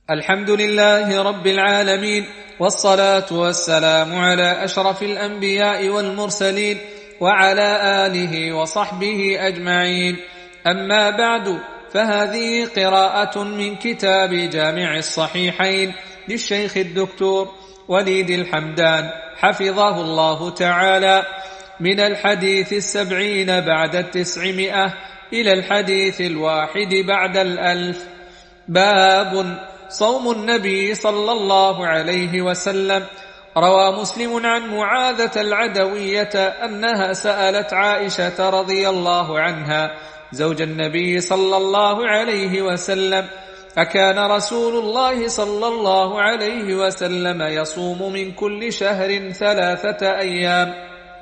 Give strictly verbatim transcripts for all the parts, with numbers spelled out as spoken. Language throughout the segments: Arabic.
الحمد لله رب العالمين، والصلاة والسلام على أشرف الأنبياء والمرسلين وعلى آله وصحبه أجمعين. أما بعد، فهذه قراءة من كتاب جامع الصحيحين للشيخ الدكتور وليد الحمدان حفظه الله تعالى، من الحديث السبعين بعد التسعمائة إلى الحديث الواحد بعد الألف. باب صوم النبي صلى الله عليه وسلم. روى مسلم عن معاذة العدوية أنها سألت عائشة رضي الله عنها زوج النبي صلى الله عليه وسلم: أكان رسول الله صلى الله عليه وسلم يصوم من كل شهر ثلاثة أيام؟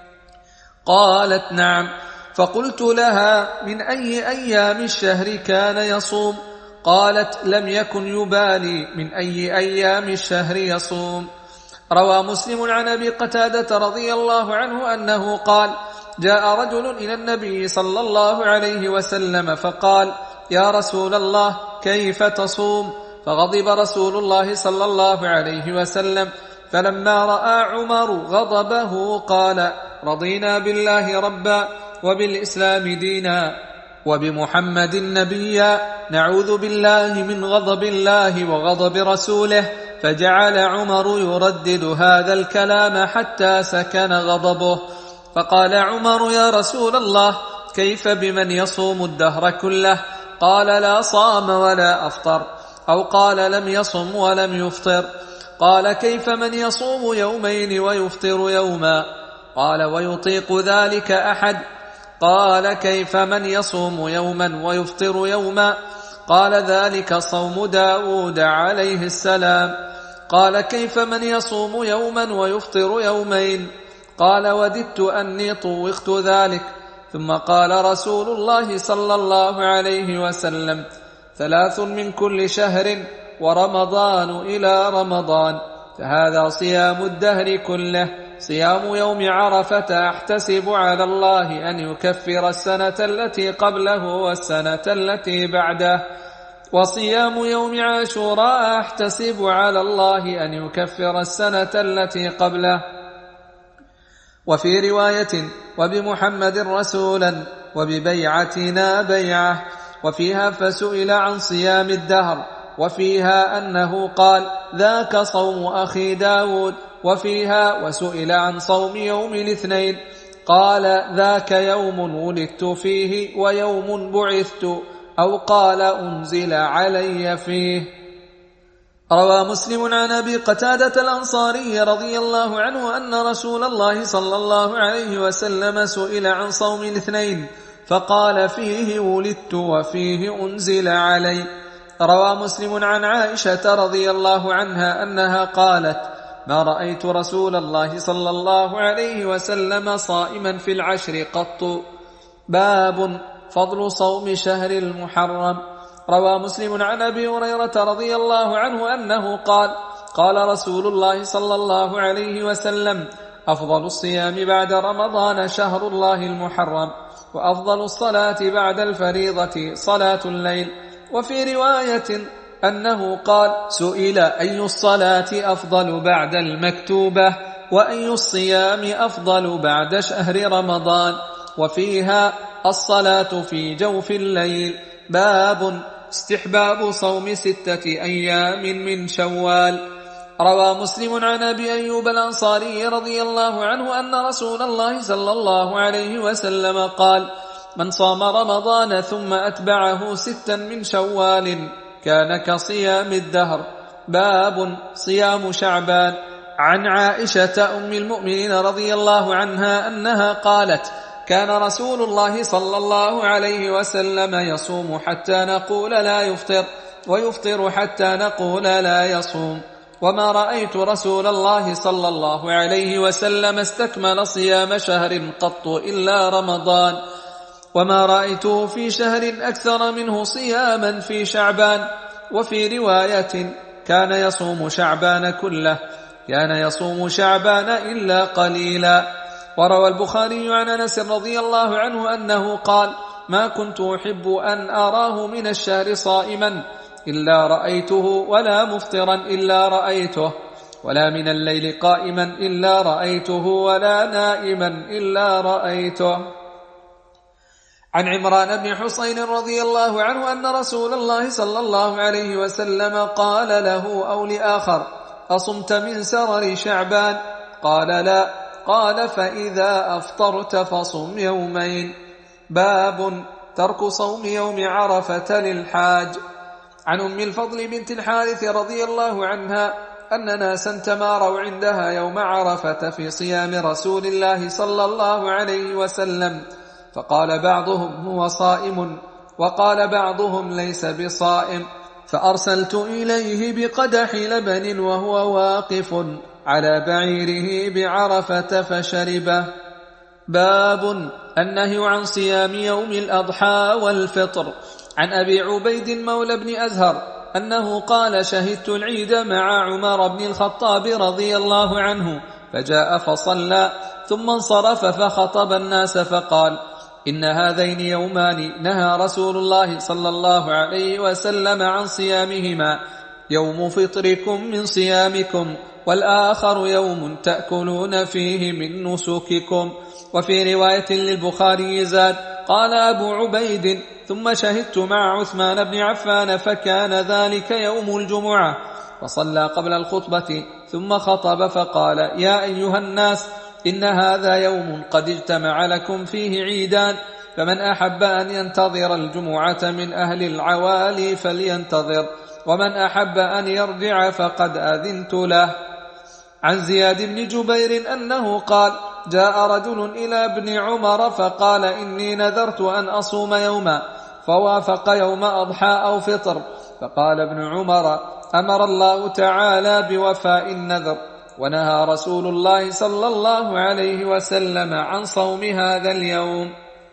قالت: نعم. فقلت لها: من أي أيام الشهر كان يصوم؟ قالت: لم يكن يبالي من أي أيام الشهر يصوم. روى مسلم عن أبي قتادة رضي الله عنه أنه قال: جاء رجل إلى النبي صلى الله عليه وسلم فقال: يا رسول الله، كيف تصوم؟ فغضب رسول الله صلى الله عليه وسلم، فلما رأى عمر غضبه قال: رضينا بالله ربا وبالإسلام دينا وبمحمد نبيا، نعوذ بالله من غضب الله وغضب رسوله. فجعل عمر يردد هذا الكلام حتى سكن غضبه. فقال عمر: يا رسول الله، كيف بمن يصوم الدهر كله؟ قال: لا صام ولا أفطر. أو قال: لم يصم ولم يفطر. قال: كيف من يصوم يومين ويفطر يوما؟ قال: ويطيق ذلك أحد؟ قال: كيف من يصوم يوما ويفطر يوما؟ قال: ذلك صوم داود عليه السلام. قال: كيف من يصوم يوما ويفطر يومين؟ قال: وددت أني طوقت ذلك. ثم قال رسول الله صلى الله عليه وسلم: ثلاث من كل شهر، ورمضان إلى رمضان، فهذا صيام الدهر كله. صيام يوم عرفة أحتسب على الله أن يكفر السنة التي قبله والسنة التي بعده، وصيام يوم عاشوراء أحتسب على الله أن يكفر السنة التي قبله. وفي رواية: وبمحمد رسولا وببيعتنا بيعة. وفيها: فسئل عن صيام الدهر. وفيها أنه قال: ذاك صوم أخي داود. وفيها: وسئل عن صوم يوم الاثنين، قال: ذاك يوم ولدت فيه ويوم بعثت، أو قال: أنزل علي فيه. روى مسلم عن أبي قتادة الأنصاري رضي الله عنه أن رسول الله صلى الله عليه وسلم سئل عن صوم الاثنين فقال: فيه ولدت وفيه أنزل علي. روى مسلم عن عائشة رضي الله عنها أنها قالت: ما رأيت رسول الله صلى الله عليه وسلم صائما في العشر قط. باب فضل صوم شهر المحرم. روى مسلم عن أبي هريرة رضي الله عنه أنه قال: قال رسول الله صلى الله عليه وسلم: أفضل الصيام بعد رمضان شهر الله المحرم، وأفضل الصلاة بعد الفريضة صلاة الليل. وفي رواية أنه قال: سئل أي الصلاة أفضل بعد المكتوبة، وأي الصيام أفضل بعد شهر رمضان؟ وفيها: الصلاة في جوف الليل. باب استحباب صوم ستة أيام من شوال. روى مسلم عن أبي أيوب الأنصاري رضي الله عنه أن رسول الله صلى الله عليه وسلم قال: من صام رمضان ثم أتبعه ستا من شوال كان كصيام الدهر. باب صيام شعبان. عن عائشة أم المؤمنين رضي الله عنها أنها قالت: كان رسول الله صلى الله عليه وسلم يصوم حتى نقول لا يفطر، ويفطر حتى نقول لا يصوم. وما رأيت رسول الله صلى الله عليه وسلم استكمل صيام شهر قط إلا رمضان، وما رأيته في شهر أكثر منه صياما في شعبان. وفي رواية: كان يصوم شعبان كله، كان يصوم شعبان إلا قليلا. وروى البخاري عن أنس رضي الله عنه أنه قال: ما كنت أحب أن أراه من الشهر صائما إلا رأيته ولا مفطرا إلا رأيته ولا من الليل قائما إلا رأيته ولا نائما إلا رأيته. عن عمران بن حسين رضي الله عنه أن رسول الله صلى الله عليه وسلم قال له أو لآخر: أصمت من سرر شعبان؟ قال: لا. قال: فإذا أفطرت فصم يومين. باب ترك صوم يوم عرفة للحاج. عن أم الفضل بنت الحارث رضي الله عنها أن ناسا تماروا عندها يوم عرفة في صيام رسول الله صلى الله عليه وسلم، فقال بعضهم: هو صائم، وقال بعضهم: ليس بصائم، فأرسلت إليه بقدح لبن وهو واقف على بعيره بعرفة فشربه. باب النهي عن صيام يوم الأضحى والفطر. عن أبي عبيد مولى بن أزهر أنه قال: شهدت العيد مع عمر بن الخطاب رضي الله عنه، فجاء فصلى ثم انصرف فخطب الناس فقال: إن هذين يومان نهى رسول الله صلى الله عليه وسلم عن صيامهما، يوم فطركم من صيامكم، والآخر يوم تأكلون فيه من نسككم. وفي رواية للبخاري زاد: قال أبو عبيد: ثم شهدت مع عثمان بن عفان فكان ذلك يوم الجمعة، فصلى قبل الخطبة ثم خطب فقال: يا أيها الناس، إن هذا يوم قد اجتمع لكم فيه عيدان، فمن أحب أن ينتظر الجمعة من أهل العوالي فلينتظر، ومن أحب أن يرجع فقد أذنت له. عن زياد بن جبير أنه قال: جاء رجل إلى ابن عمر فقال: إني نذرت أن أصوم يوما، فوافق يوم أضحى أو فطر، فقال ابن عمر: أمر الله تعالى بوفاء النذر، ونهى رسول الله صلى الله عليه وسلم عن صوم هذا اليوم.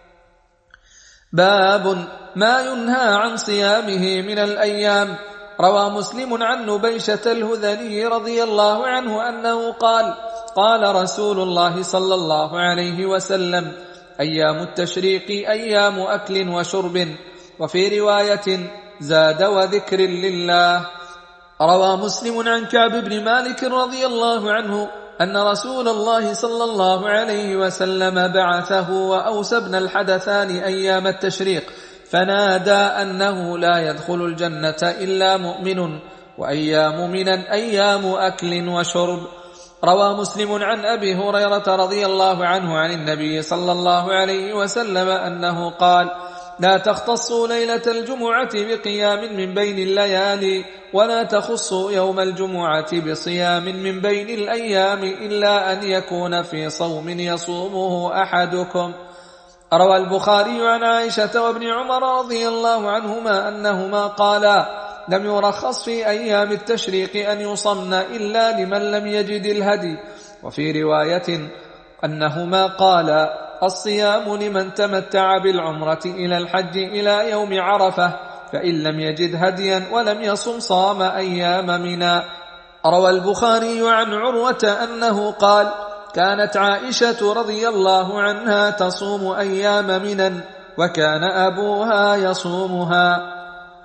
باب ما ينهى عن صيامه من الأيام. روى مسلم عن نبيشة الهذلي رضي الله عنه أنه قال: قال رسول الله صلى الله عليه وسلم: أيام التشريق أيام أكل وشرب. وفي رواية زاد: وذكر لله. روى مسلم عن كعب بن مالك رضي الله عنه أن رسول الله صلى الله عليه وسلم بعثه وأوس بن الحدثان أيام التشريق، فنادى أنه لا يدخل الجنة إلا مؤمن، وأيام منا أيام أكل وشرب. روى مسلم عن أبي هريرة رضي الله عنه عن النبي صلى الله عليه وسلم أنه قال: لا تختصوا ليلة الجمعة بقيام من بين الليالي، ولا تخصوا يوم الجمعة بصيام من بين الأيام، إلا أن يكون في صوم يصومه أحدكم. روى البخاري عن عائشة وابن عمر رضي الله عنهما أنهما قالا: لم يرخص في أيام التشريق أن يصمن إلا لمن لم يجد الهدي. وفي رواية أنهما قالا: الصيام لمن تمتع بالعمرة إلى الحج إلى يوم عرفة، فإن لم يجد هديا ولم يصم صام أيام منا. روى البخاري عن عروة أنه قال: كانت عائشة رضي الله عنها تصوم أيام منا، وكان أبوها يصومها.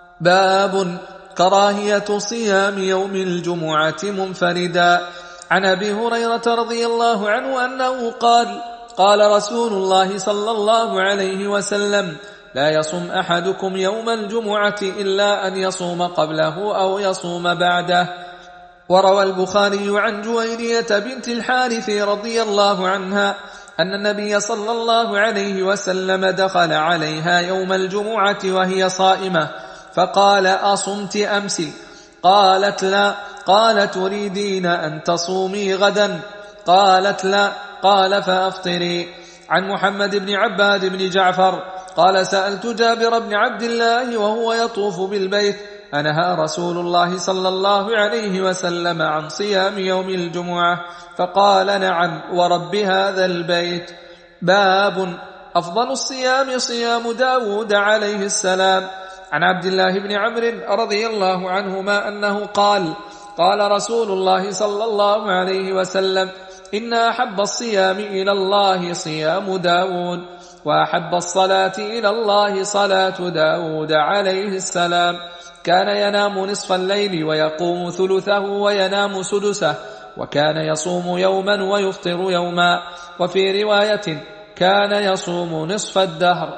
باب كراهية صيام يوم الجمعة منفردا. عن أبي هريرة رضي الله عنه أنه قال: قال رسول الله صلى الله عليه وسلم: لا يصوم أحدكم يوم الجمعة إلا أن يصوم قبله أو يصوم بعده. وروى البخاري عن جويرية بنت الحارث رضي الله عنها أن النبي صلى الله عليه وسلم دخل عليها يوم الجمعة وهي صائمة، فقال: أصمت أمس؟ قالت: لا. قال: تريدين أن تصومي غدا؟ قالت: لا. قال: فأفطري. عن محمد بن عباد بن جعفر قال: سألت جابر بن عبد الله وهو يطوف بالبيت: أنهى رسول الله صلى الله عليه وسلم عن صيام يوم الجمعة؟ فقال: نعم، ورب هذا البيت. باب أفضل الصيام صيام داود عليه السلام. عن عبد الله بن عمرو رضي الله عنهما أنه قال: قال رسول الله صلى الله عليه وسلم: إن أحب الصيام إلى الله صيام داود، وأحب الصلاة إلى الله صلاة داود عليه السلام. كان ينام نصف الليل ويقوم ثلثه وينام سدسه، وكان يصوم يوما ويفطر يوما. وفي رواية كان يصوم نصف الدهر.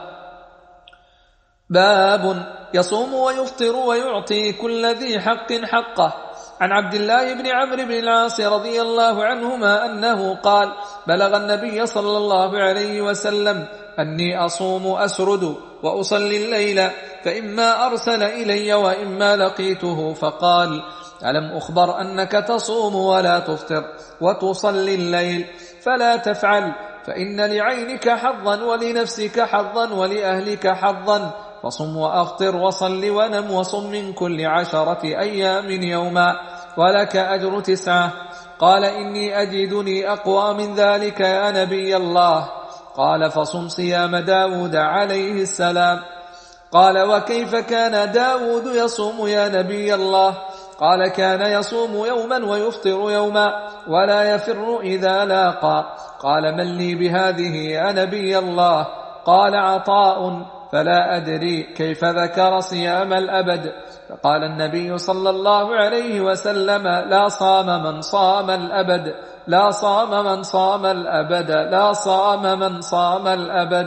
باب يصوم ويفطر ويعطي كل ذي حق حقه. عن عبد الله بن عمرو بن العاص رضي الله عنهما أنه قال: بلغ النبي صلى الله عليه وسلم أني أصوم أسرد وأصلي الليل، فإما أرسل إلي وإما لقيته فقال: ألم أخبر أنك تصوم ولا تفطر وتصلي الليل؟ فلا تفعل، فإن لعينك حظا ولنفسك حظا ولأهلك حظا، فصم وأفطر وصل ونم وصم من كل عشرة أيام يوما ولك أجر تسعة. قال: إني أجدني أقوى من ذلك يا نبي الله. قال: فصم صيام داود عليه السلام. قال: وكيف كان داود يصوم يا نبي الله؟ قال: كان يصوم يوما ويفطر يوما ولا يفر إذا لاقى. قال: من لي بهذه يا نبي الله؟ قال: عطاء، فلا أدري كيف ذكر صيام الأبد. فقال النبي صلى الله عليه وسلم: لا صام من صام الأبد، لا صام من صام الأبد، لا صام من صام الأبد.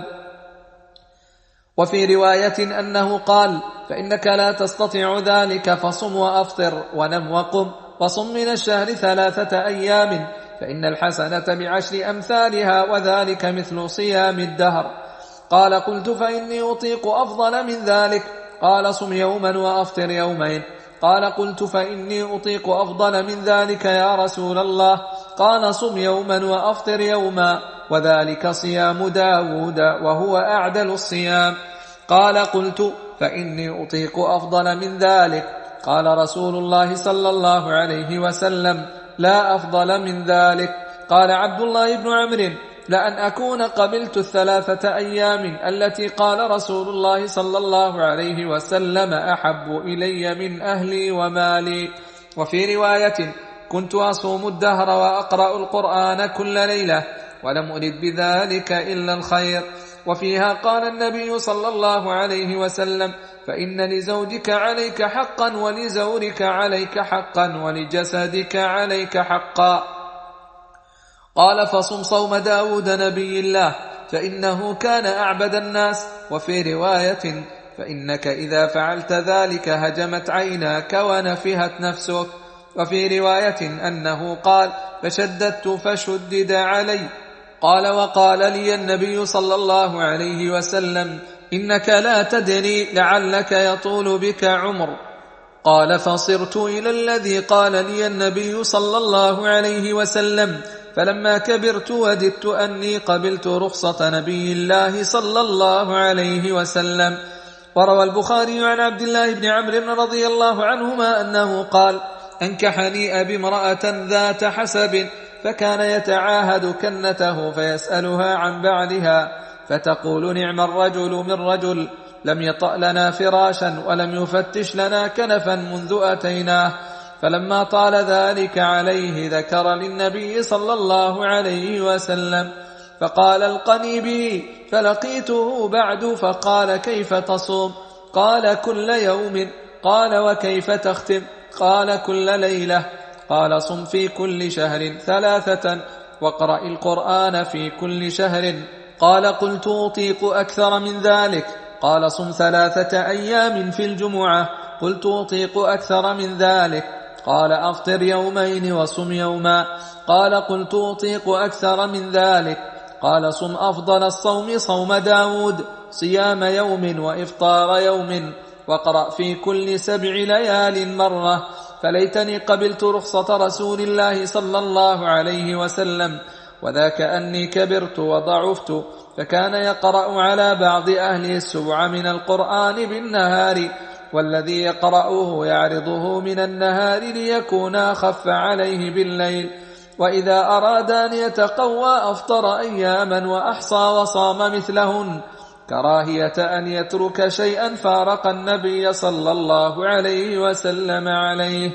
وفي رواية أنه قال: فإنك لا تستطيع ذلك، فصم وأفطر ونم وقم، وصم من الشهر ثلاثة أيام، فإن الحسنة بعشر أمثالها، وذلك مثل صيام الدهر. قال: قلت: فإني أطيق أفضل من ذلك. قال: صم يوما وأفطر يومين. قال: قلت: فإني أطيق أفضل من ذلك يا رسول الله. قال: صم يوما وأفطر يوما، وذلك صيام داود وهو أعدل الصيام. قال: قلت: فإني أطيق أفضل من ذلك. قال رسول الله صلى الله عليه وسلم: لا أفضل من ذلك. قال عبد الله بن عمرو: لأن أكون قبلت الثلاثة أيام التي قال رسول الله صلى الله عليه وسلم أحب إلي من أهلي ومالي. وفي رواية: كنت أصوم الدهر وأقرأ القرآن كل ليلة، ولم أرد بذلك إلا الخير. وفيها قال النبي صلى الله عليه وسلم: فإن لزوجك عليك حقا، ولزورك عليك حقا، ولجسدك عليك حقا. قال: فصم صوم داود نبي الله، فإنه كان أعبد الناس. وفي رواية: فإنك إذا فعلت ذلك هجمت عيناك ونفهت نفسك. وفي رواية أنه قال: فشددت فشدد علي. قال: وقال لي النبي صلى الله عليه وسلم: إنك لا تدري لعلك يطول بك عمر. قال: فصرت إلى الذي قال لي النبي صلى الله عليه وسلم، فلما كبرت وددت أني قبلت رخصة نبي الله صلى الله عليه وسلم. وروى البخاري عن عبد الله بن عمرو رضي الله عنهما أنه قال: أنكحني أبي امرأة ذات حسب، فكان يتعاهد كنته فيسألها عن بعلها، فتقول: نعم الرجل من رجل، لم يطأ لنا فراشا ولم يفتش لنا كنفا منذ أتيناه. فلما طال ذلك عليه ذكر للنبي صلى الله عليه وسلم، فقال: القني به. فلقيته بعد فقال: كيف تصوم؟ قال: كل يوم. قال: وكيف تختم؟ قال: كل ليلة. قال: صم في كل شهر ثلاثة، واقرأ القرآن في كل شهر. قال: قلت: أطيق أكثر من ذلك. قال: صم ثلاثة أيام في الجمعة. قلت: أطيق أكثر من ذلك. قال: أفطر يومين وصم يوما. قال: قلت: أطيق أكثر من ذلك. قال: صم أفضل الصوم صوم داود، صيام يوم وإفطار يوم، واقرأ في كل سبع ليال مرة. فليتني قبلت رخصة رسول الله صلى الله عليه وسلم، وذاك أني كبرت وضعفت، فكان يقرأ على بعض أهله السبع من القرآن بالنهار، والذي يقرأه يعرضه من النهار ليكون أخف عليه بالليل. وإذا أراد أن يتقوى أفطر أياما وأحصى وصام مثلهن، كراهية أن يترك شيئا فارق النبي صلى الله عليه وسلم عليه.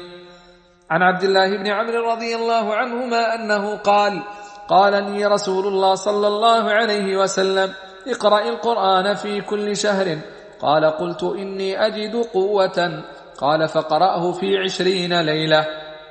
عن عبد الله بن عمرو رضي الله عنهما أنه قال: قال لي رسول الله صلى الله عليه وسلم: اقرأ القرآن في كل شهر. قال: قلت: إني أجد قوة. قال فقرأه في عشرين ليلة.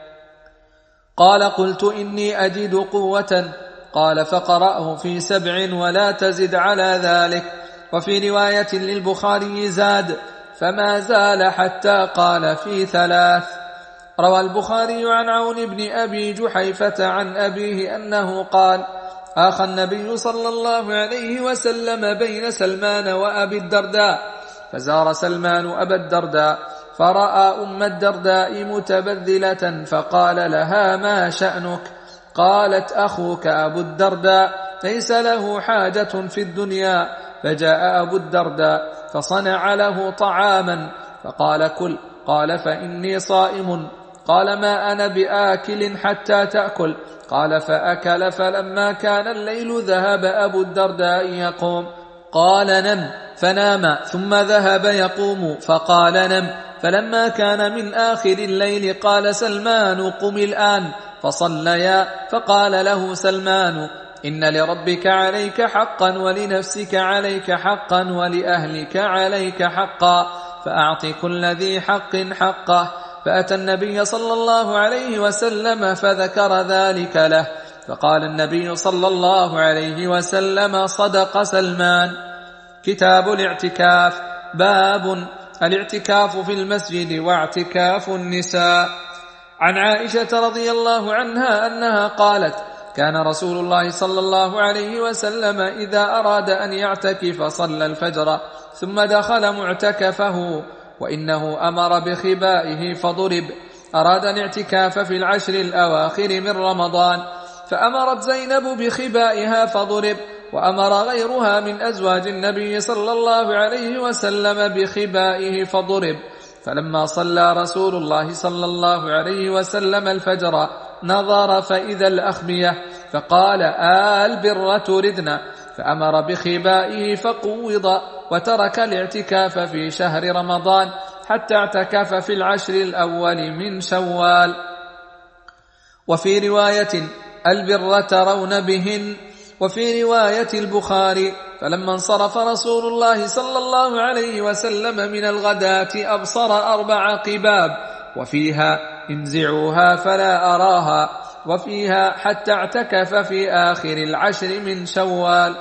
قال قلت إني أجد قوة. قال فقرأه في سبع ولا تزد على ذلك. وفي رواية للبخاري زاد فما زال حتى قال في ثلاث. روى البخاري عن عون بن أبي جحيفة عن أبيه أنه قال آخى النبي صلى الله عليه وسلم بين سلمان وأبي الدرداء، فزار سلمان أبا الدرداء فرأى أم الدرداء متبذلة فقال لها ما شأنك؟ قالت أخوك أبو الدرداء ليس له حاجة في الدنيا. فجاء أبو الدرداء فصنع له طعاما فقال كل. قال فإني صائم. قال ما أنا بآكل حتى تأكل. قال فأكل. فلما كان الليل ذهب أبو الدرداء يقوم. قال نم فنام ثم ذهب يقوم فقال نم. فلما كان من آخر الليل قال سلمان قم الآن فصليا. فقال له سلمان إن لربك عليك حقا ولنفسك عليك حقا ولأهلك عليك حقا فأعط كل ذي حق حقه. فأتى النبي صلى الله عليه وسلم فذكر ذلك له فقال النبي صلى الله عليه وسلم صدق سلمان. كتاب الاعتكاف. باب الاعتكاف في المسجد واعتكاف النساء. عن عائشة رضي الله عنها أنها قالت كان رسول الله صلى الله عليه وسلم إذا أراد أن يعتكف صلى الفجر ثم دخل معتكفه وإنه أمر بخبائه فضرب. أراد الاعتكاف في العشر الأواخر من رمضان فأمرت زينب بخبائها فضرب، وأمر غيرها من أزواج النبي صلى الله عليه وسلم بخبائه فضرب. فلما صلى رسول الله صلى الله عليه وسلم الفجر نظر فإذا الأخبية فقال آل بر تردنا، فأمر بخبائه فقوض وترك الاعتكاف في شهر رمضان حتى اعتكف في العشر الأول من شوال. وفي رواية البر ترون بهن. وفي رواية البخاري فلما انصرف رسول الله صلى الله عليه وسلم من الغداة أبصر أربع قباب، وفيها انزعوها فلا أراها، وفيها حتى اعتكف في آخر العشر من شوال.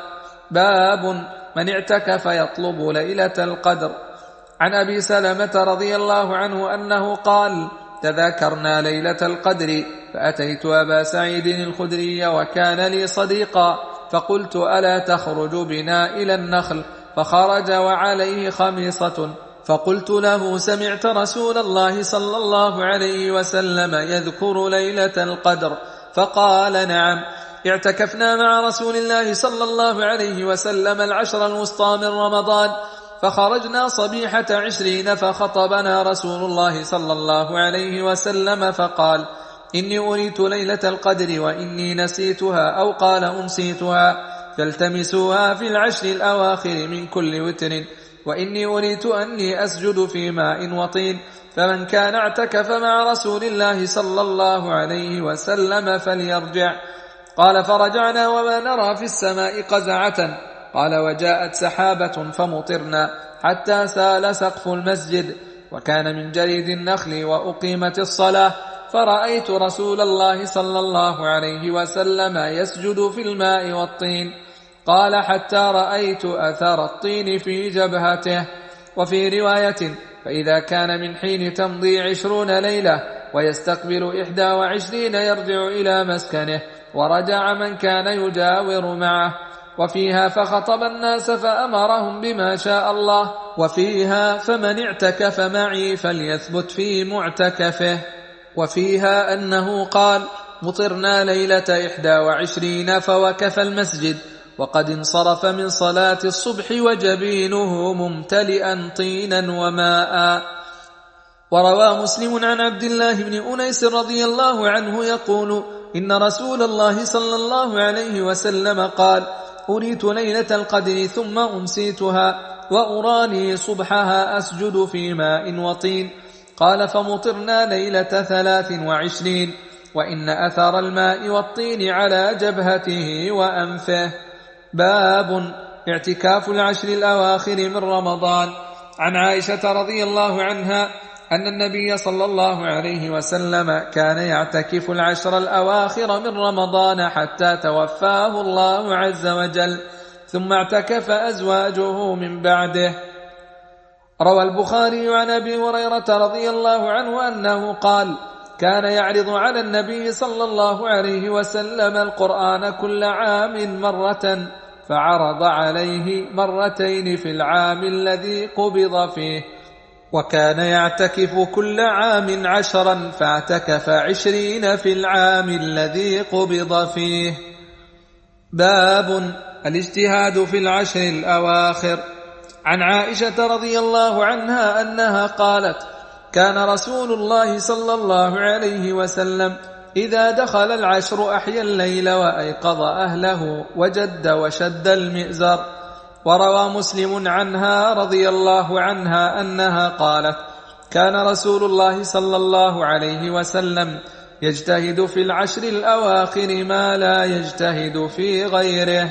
باب من اعتكف يطلب ليلة القدر. عن أبي سلمة رضي الله عنه أنه قال تذاكرنا ليلة القدر فأتيت أبا سعيد الخدري وكان لي صديقا فقلت ألا تخرج بنا إلى النخل؟ فخرج وعليه خميصة، فقلت له سمعت رسول الله صلى الله عليه وسلم يذكر ليلة القدر؟ فقال نعم. اعتكفنا مع رسول الله صلى الله عليه وسلم العشر الوسطى من رمضان، فخرجنا صبيحة عشرين فخطبنا رسول الله صلى الله عليه وسلم فقال إني أريت ليلة القدر وإني نسيتها، أو قال أنسيتها، فالتمسوها في العشر الأواخر من كل وتر، وإني أريت أني أسجد في ماء وطين، فمن كان اعتكف مع رسول الله صلى الله عليه وسلم فليرجع. قال فرجعنا وما نرى في السماء قزعة. قال وجاءت سحابة فمطرنا حتى سال سقف المسجد، وكان من جريد النخل وأقيمت الصلاة، فرأيت رسول الله صلى الله عليه وسلم يسجد في الماء والطين. قال حتى رأيت أثر الطين في جبهته. وفي رواية فإذا كان من حين تمضي عشرون ليلة ويستقبل إحدى وعشرين يرجع إلى مسكنه، ورجع من كان يجاور معه. وفيها فخطب الناس فأمرهم بما شاء الله. وفيها فمن اعتكف معي فليثبت في معتكفه. وفيها أنه قال مطرنا ليلة إحدى وعشرين فوكف المسجد وقد انصرف من صلاة الصبح وجبينه ممتلئا طينا وماء. وروى مسلم عن عبد الله بن أنيس رضي الله عنه يقول إن رسول الله صلى الله عليه وسلم قال أريت ليلة القدر ثم أمسيتها وأراني صبحها أسجد في ماء وطين. قال فمطرنا ليلة ثلاث وعشرين، وإن أثر الماء والطين على جبهته وأنفه. باب اعتكاف العشر الأواخر من رمضان. عن عائشة رضي الله عنها أن النبي صلى الله عليه وسلم كان يعتكف العشر الأواخر من رمضان حتى توفاه الله عز وجل، ثم اعتكف أزواجه من بعده. روى البخاري عن أبي هريرة رضي الله عنه أنه قال: كان يعرض على النبي صلى الله عليه وسلم القرآن كل عام مرة، فعرض عليه مرتين في العام الذي قبض فيه، وكان يعتكف كل عام عشرا، فاعتكف عشرين في العام الذي قبض فيه. باب الاجتهاد في العشر الأواخر. عن عائشة رضي الله عنها أنها قالت: كان رسول الله صلى الله عليه وسلم إذا دخل العشر أحيا الليل وأيقظ أهله وجد وشد المئزر. وروى مسلم عنها رضي الله عنها أنها قالت: كان رسول الله صلى الله عليه وسلم يجتهد في العشر الأواخر ما لا يجتهد في غيره.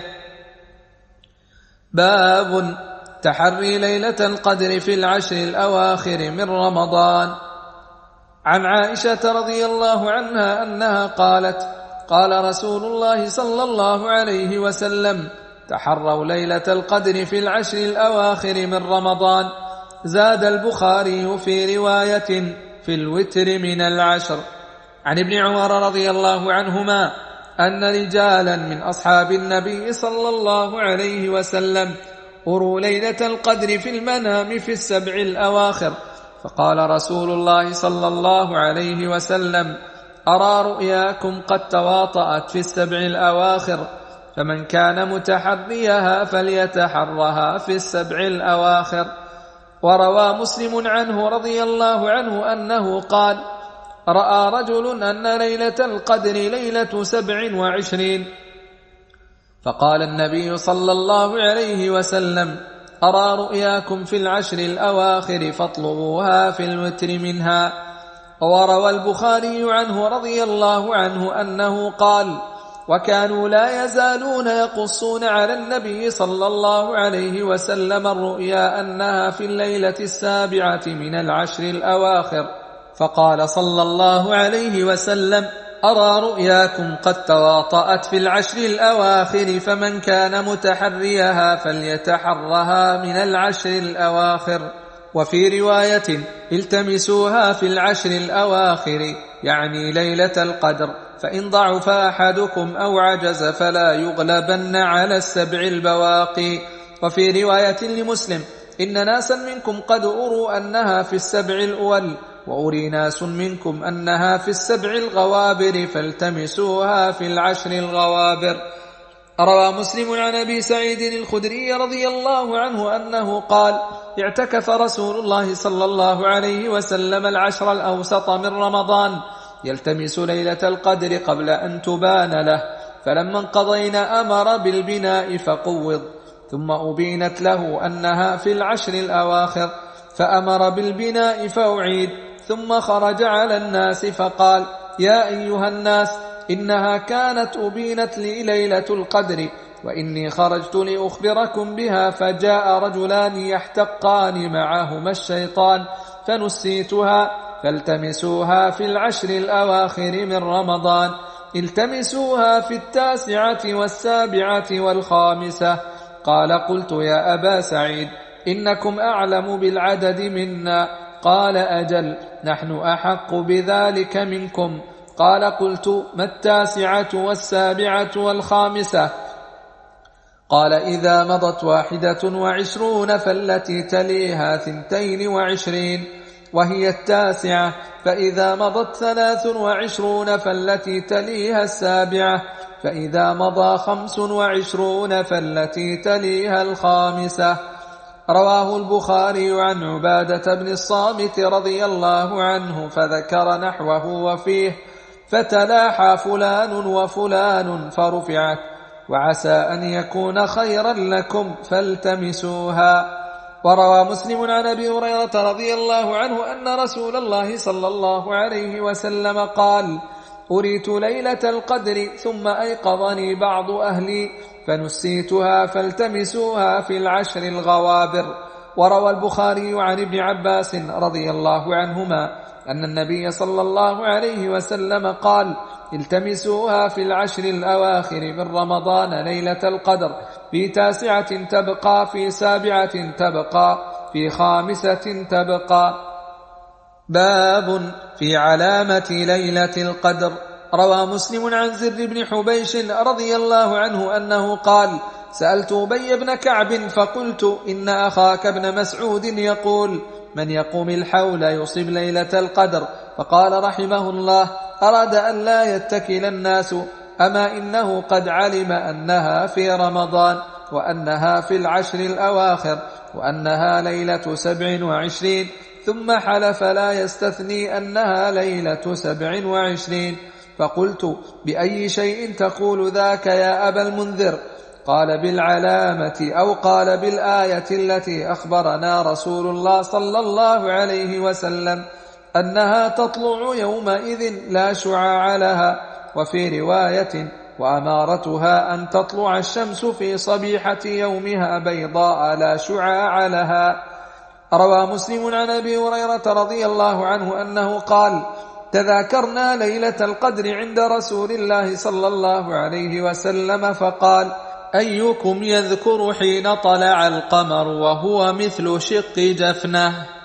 باب تحري ليلة القدر في العشر الأواخر من رمضان. عن عائشة رضي الله عنها أنها قالت: قال رسول الله صلى الله عليه وسلم: تحروا ليلة القدر في العشر الأواخر من رمضان. زاد البخاري في رواية: في الوتر من العشر. عن ابن عمر رضي الله عنهما أن رجالا من أصحاب النبي صلى الله عليه وسلم أروا ليلة القدر في المنام في السبع الأواخر، فقال رسول الله صلى الله عليه وسلم: أرى رؤياكم قد تواطأت في السبع الأواخر، فمن كان متحريها فليتحرها في السبع الأواخر. وروى مسلم عنه رضي الله عنه أنه قال: رأى رجل أن ليلة القدر ليلة سبع وعشرين، فقال النبي صلى الله عليه وسلم: أرى رؤياكم في العشر الأواخر فاطلبوها في الوتر منها. وروى البخاري عنه رضي الله عنه أنه قال: وكانوا لا يزالون يقصون على النبي صلى الله عليه وسلم الرؤيا أنها في الليلة السابعة من العشر الأواخر، فقال صلى الله عليه وسلم: أرى رؤياكم قد تواطأت في العشر الأواخر، فمن كان متحريها فليتحرها من العشر الأواخر. وفي رواية: التمسوها في العشر الأواخر، يعني ليلة القدر، فإن ضعف أحدكم أو عجز فلا يغلبن على السبع البواقي. وفي رواية لمسلم: إن ناسا منكم قد أروا أنها في السبع الأول، وأري ناس منكم أنها في السبع الغوابر، فالتمسوها في العشر الغوابر. روى مسلم عن أبي سعيد الخدري رضي الله عنه أنه قال: اعتكف رسول الله صلى الله عليه وسلم العشر الأوسط من رمضان يلتمس ليلة القدر قبل أن تبان له، فلما انقضينا أمر بالبناء فقوض، ثم أبينت له أنها في العشر الأواخر، فأمر بالبناء فأعيد، ثم خرج على الناس فقال: يا أيها الناس، إنها كانت أبينت لي ليلة القدر، وإني خرجت لأخبركم بها، فجاء رجلان يحتقان معهما الشيطان فنسيتها، فالتمسوها في العشر الأواخر من رمضان، التمسوها في التاسعة والسابعة والخامسة. قال: قلت: يا أبا سعيد، إنكم أعلم بالعدد منا. قال: أجل، نحن أحق بذلك منكم. قال: قلت: ما التاسعة والسابعة والخامسة؟ قال: إذا مضت واحدة وعشرون فالتي تليها ثنتين وعشرين وهي التاسعة، فإذا مضت ثلاث وعشرون فالتي تليها السابعة، فإذا مضى خمس وعشرون فالتي تليها الخامسة. رواه البخاري عن عبادة بن الصامت رضي الله عنه فذكر نحوه، وفيه: فتلاحى فلان وفلان فرفعت، وعسى أن يكون خيرا لكم فالتمسوها. وروى مسلم عن أبي هريرة رضي الله عنه أن رسول الله صلى الله عليه وسلم قال: أريت ليلة القدر ثم أيقظني بعض أهلي فنسيتها، فالتمسوها في العشر الغوابر. وروى البخاري عن ابن عباس رضي الله عنهما أن النبي صلى الله عليه وسلم قال: التمسوها في العشر الأواخر من رمضان ليلة القدر، في تاسعة تبقى، في سابعة تبقى، في خامسة تبقى. باب في علامة ليلة القدر. روى مسلم عن زر بن حبيش رضي الله عنه أنه قال: سألت أبي بن كعب فقلت: إن أخاك ابن مسعود يقول: من يقوم الحول يصب ليلة القدر. فقال رحمه الله: أراد أن لا يتكل الناس، أما إنه قد علم أنها في رمضان، وأنها في العشر الأواخر، وأنها ليلة سبع وعشرين، ثم حلف لا يستثني أنها ليلة سبع وعشرين. فقلت: بأي شيء تقول ذاك يا أبا المنذر؟ قال: بالعلامة، أو قال بالآية التي أخبرنا رسول الله صلى الله عليه وسلم أنها تطلع يومئذ لا شعاع لها. وفي رواية: وأمارتها أن تطلع الشمس في صبيحة يومها بيضاء لا شعاع لها. روى مسلم عن أبي هريرة رضي الله عنه أنه قال: تذاكرنا ليلة القدر عند رسول الله صلى الله عليه وسلم فقال: أيكم يذكر حين طلع القمر وهو مثل شق جفنه؟